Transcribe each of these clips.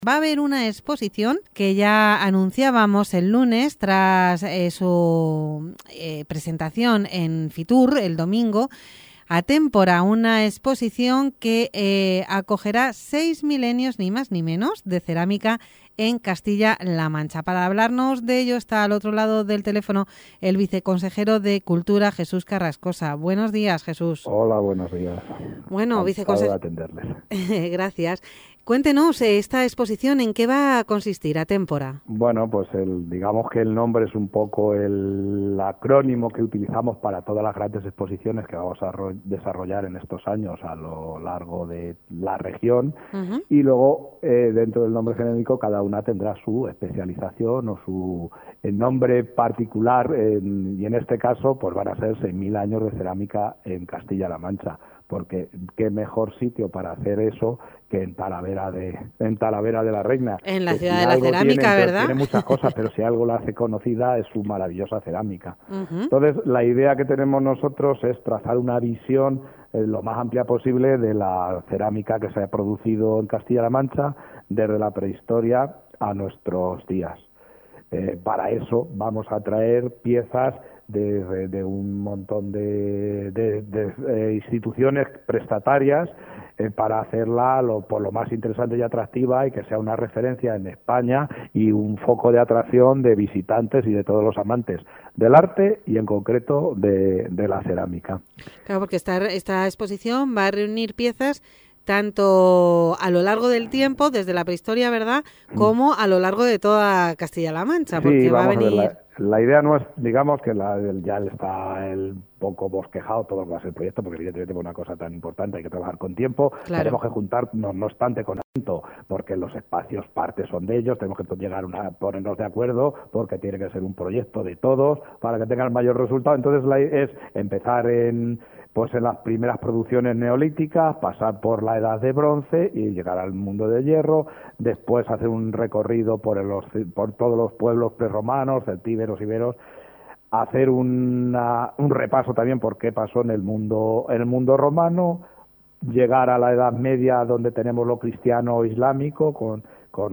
Va a haber una exposición que ya anunciábamos el lunes tras su presentación en Fitur el domingo. Atémpora, una exposición que acogerá 6 milenios, ni más ni menos, de cerámica en Castilla-La Mancha. Para hablarnos de ello está al otro lado del teléfono el viceconsejero de Cultura, Jesús Carrascosa. Buenos días, Jesús. Hola, buenos días. Bueno, viceconsejero. Atenderles. Gracias. Cuéntenos esta exposición, ¿en qué va a consistir, Atémpora? Bueno, pues digamos que el nombre es un poco el acrónimo que utilizamos para todas las grandes exposiciones que vamos a desarrollar en estos años a lo largo de la región. Uh-huh. Y luego, dentro del nombre genérico, cada una tendrá su especialización o su nombre particular, y en este caso pues van a ser 6.000 años de cerámica en Castilla-La Mancha, porque qué mejor sitio para hacer eso que en Talavera de la Reina. En la ciudad de la cerámica, ¿verdad? Tiene muchas cosas, pero si algo la hace conocida es su maravillosa cerámica. Uh-huh. Entonces, la idea que tenemos nosotros es trazar una visión lo más amplia posible de la cerámica que se ha producido en Castilla-La Mancha desde la prehistoria a nuestros días. Para eso vamos a traer piezas de un montón de instituciones prestatarias para hacerla por lo más interesante y atractiva y que sea una referencia en España y un foco de atracción de visitantes y de todos los amantes del arte y en concreto de la cerámica. Claro, porque esta exposición va a reunir piezas tanto a lo largo del tiempo, desde la prehistoria, ¿verdad?, como a lo largo de toda Castilla-La Mancha, porque sí, va a venir... La idea no es, digamos, que ya está poco bosquejado todo lo que va a ser el proyecto, porque evidentemente por una cosa tan importante hay que trabajar con tiempo. Claro. Tenemos que juntarnos, no obstante, con tiempo, porque los espacios partes son de ellos, tenemos que llegar ponernos de acuerdo, porque tiene que ser un proyecto de todos para que tenga el mayor resultado. Entonces es empezar en las primeras producciones neolíticas, pasar por la edad de bronce y llegar al mundo de hierro, después hacer un recorrido por todos los pueblos prerromanos, celtíberos, iberos, hacer un repaso también por qué pasó en el mundo romano, llegar a la Edad Media donde tenemos lo cristiano islámico con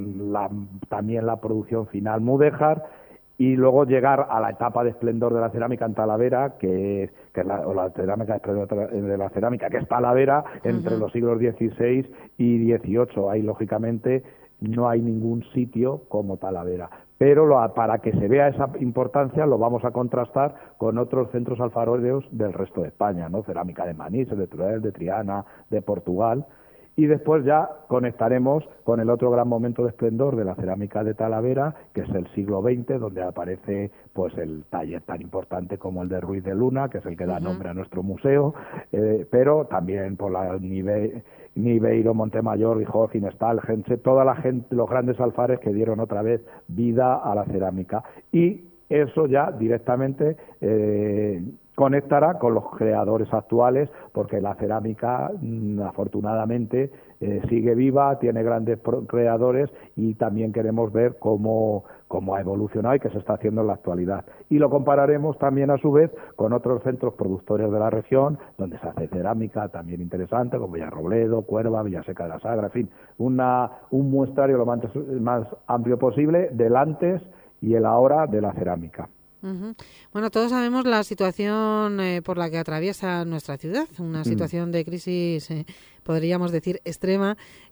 también la producción final mudéjar, y luego llegar a la etapa de esplendor de la cerámica en Talavera, que es la cerámica de la cerámica, que es Talavera, entre Uh-huh. los siglos XVI y XVIII. Ahí, lógicamente, no hay ningún sitio como Talavera. Pero para que se vea esa importancia lo vamos a contrastar con otros centros alfareros del resto de España, ¿no? Cerámica de Manís, de Teruel, de Triana, de Portugal. Y después ya conectaremos con el otro gran momento de esplendor de la cerámica de Talavera, que es el siglo XX, donde aparece pues el taller tan importante como el de Ruiz de Luna, que es el que da nombre a nuestro museo, pero también por la Niveiro, Montemayor, Rijó, Ginestal, Gense, toda la gente, los grandes alfares que dieron otra vez vida a la cerámica. Y eso ya directamente conectará con los creadores actuales, porque la cerámica afortunadamente sigue viva, tiene grandes creadores, y también queremos ver cómo ha evolucionado y qué se está haciendo en la actualidad. Y lo compararemos también a su vez con otros centros productores de la región, donde se hace cerámica también interesante, como Villarrobledo, Cuerva, Villaseca de la Sagra, en fin, un muestrario lo más amplio posible del antes y el ahora de la cerámica. Uh-huh. Bueno, todos sabemos la situación por la que atraviesa nuestra ciudad, una situación de crisis, podríamos decir, extrema,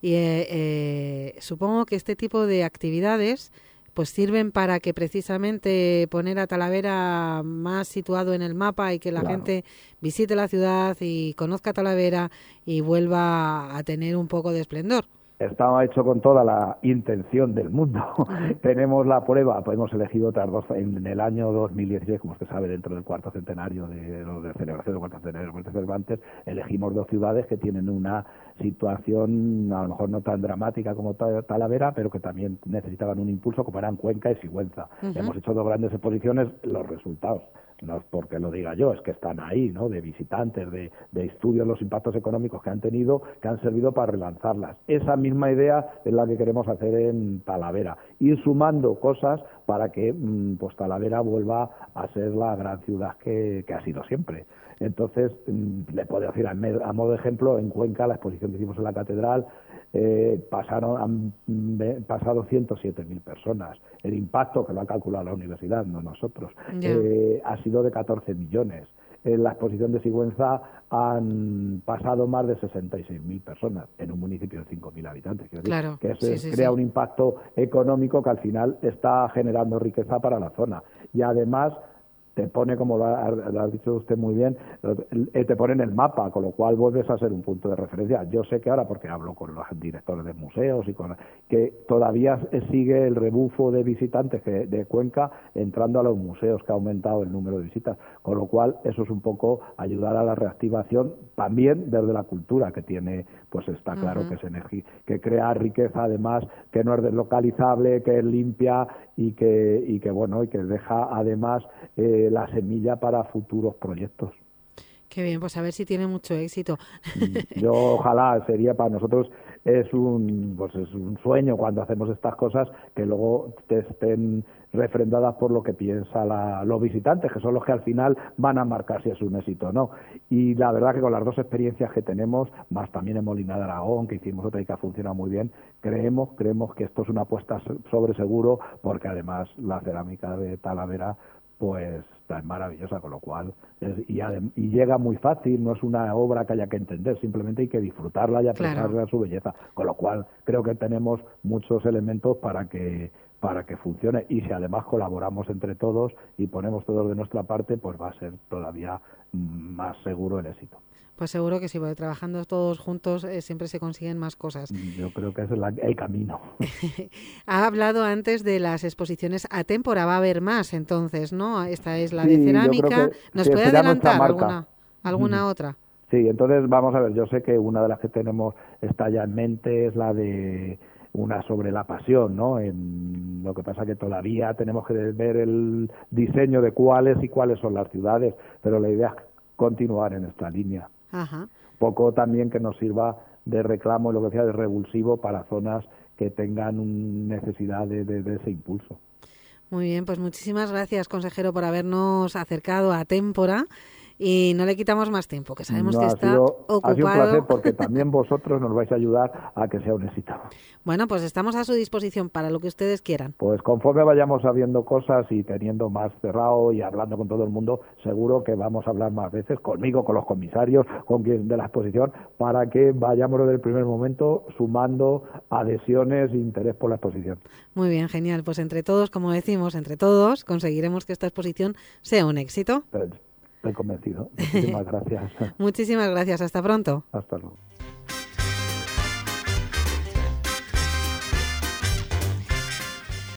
y supongo que este tipo de actividades pues sirven para que precisamente poner a Talavera más situado en el mapa y que la gente visite la ciudad y conozca Talavera y vuelva a tener un poco de esplendor. Estaba hecho con toda la intención del mundo. Tenemos la prueba, pues hemos elegido otras dos en el año 2016, como usted sabe, dentro del cuarto centenario de celebración del cuarto centenario de Cervantes, elegimos dos ciudades que tienen una situación a lo mejor no tan dramática como Talavera, pero que también necesitaban un impulso, como eran Cuenca y Sigüenza. Hemos hecho dos grandes exposiciones, los resultados, no es porque lo diga yo, es que están ahí, ¿no?, de visitantes, de estudios, los impactos económicos que han tenido, que han servido para relanzarlas. Esa misma idea es la que queremos hacer en Talavera, ir sumando cosas para que pues Talavera vuelva a ser la gran ciudad que ha sido siempre. Entonces, le puedo decir a modo de ejemplo, en Cuenca, la exposición que hicimos en la catedral, han pasado 107.000 personas. El impacto, que lo ha calculado la universidad, no nosotros, ha sido de 14 millones. En la exposición de Sigüenza han pasado más de 66.000 personas en un municipio de 5.000 habitantes. Claro, que crea un impacto económico que al final está generando riqueza para la zona. Y además te pone, como lo ha dicho usted muy bien, te pone en el mapa, con lo cual vuelves a ser un punto de referencia. Yo sé que ahora, porque hablo con los directores de museos, que todavía sigue el rebufo de visitantes de Cuenca entrando a los museos, que ha aumentado el número de visitas, con lo cual eso es un poco ayudar a la reactivación también desde la cultura que tiene, pues está claro que es energía, que crea riqueza además, que no es deslocalizable, que es limpia y que deja además la semilla para futuros proyectos. Qué bien, pues a ver si tiene mucho éxito. Yo ojalá, sería para nosotros es un sueño cuando hacemos estas cosas, que luego te estén refrendadas por lo que piensan los visitantes, que son los que al final van a marcar si es un éxito o no. Y la verdad que con las dos experiencias que tenemos, más también en Molina de Aragón, que hicimos otra y que ha funcionado muy bien, creemos que esto es una apuesta sobre seguro, porque además la cerámica de Talavera pues es maravillosa, con lo cual y llega muy fácil, no es una obra que haya que entender, simplemente hay que disfrutarla y apreciarla a su belleza, con lo cual creo que tenemos muchos elementos para que funcione, y si además colaboramos entre todos y ponemos todos de nuestra parte, pues va a ser todavía más seguro el éxito. Pues seguro que sí, porque trabajando todos juntos siempre se consiguen más cosas. Yo creo que ese es el camino. Ha hablado antes de las exposiciones a témpora, va a haber más entonces, ¿no? Esta es la de cerámica. ¿Nos puede adelantar alguna otra? Sí, entonces vamos a ver, yo sé que una de las que tenemos está ya en mente es la de una sobre la pasión, ¿no? Lo que pasa que todavía tenemos que ver el diseño de cuáles son las ciudades, pero la idea es continuar en esta línea. Ajá. Poco también que nos sirva de reclamo, lo que decía, de revulsivo para zonas que tengan necesidad de ese impulso. Muy bien, pues muchísimas gracias, consejero, por habernos acercado a Témpora. Y no le quitamos más tiempo, que sabemos que está ocupado. Ha sido un placer, porque también vosotros nos vais a ayudar a que sea un éxito. Bueno, pues estamos a su disposición para lo que ustedes quieran. Pues conforme vayamos sabiendo cosas y teniendo más cerrado y hablando con todo el mundo, seguro que vamos a hablar más veces, conmigo, con los comisarios, con quien de la exposición, para que vayamos desde el primer momento sumando adhesiones e interés por la exposición. Muy bien, genial. Pues entre todos, como decimos, entre todos conseguiremos que esta exposición sea un éxito. Estoy convencido. Muchísimas gracias. Muchísimas gracias. Hasta pronto. Hasta luego.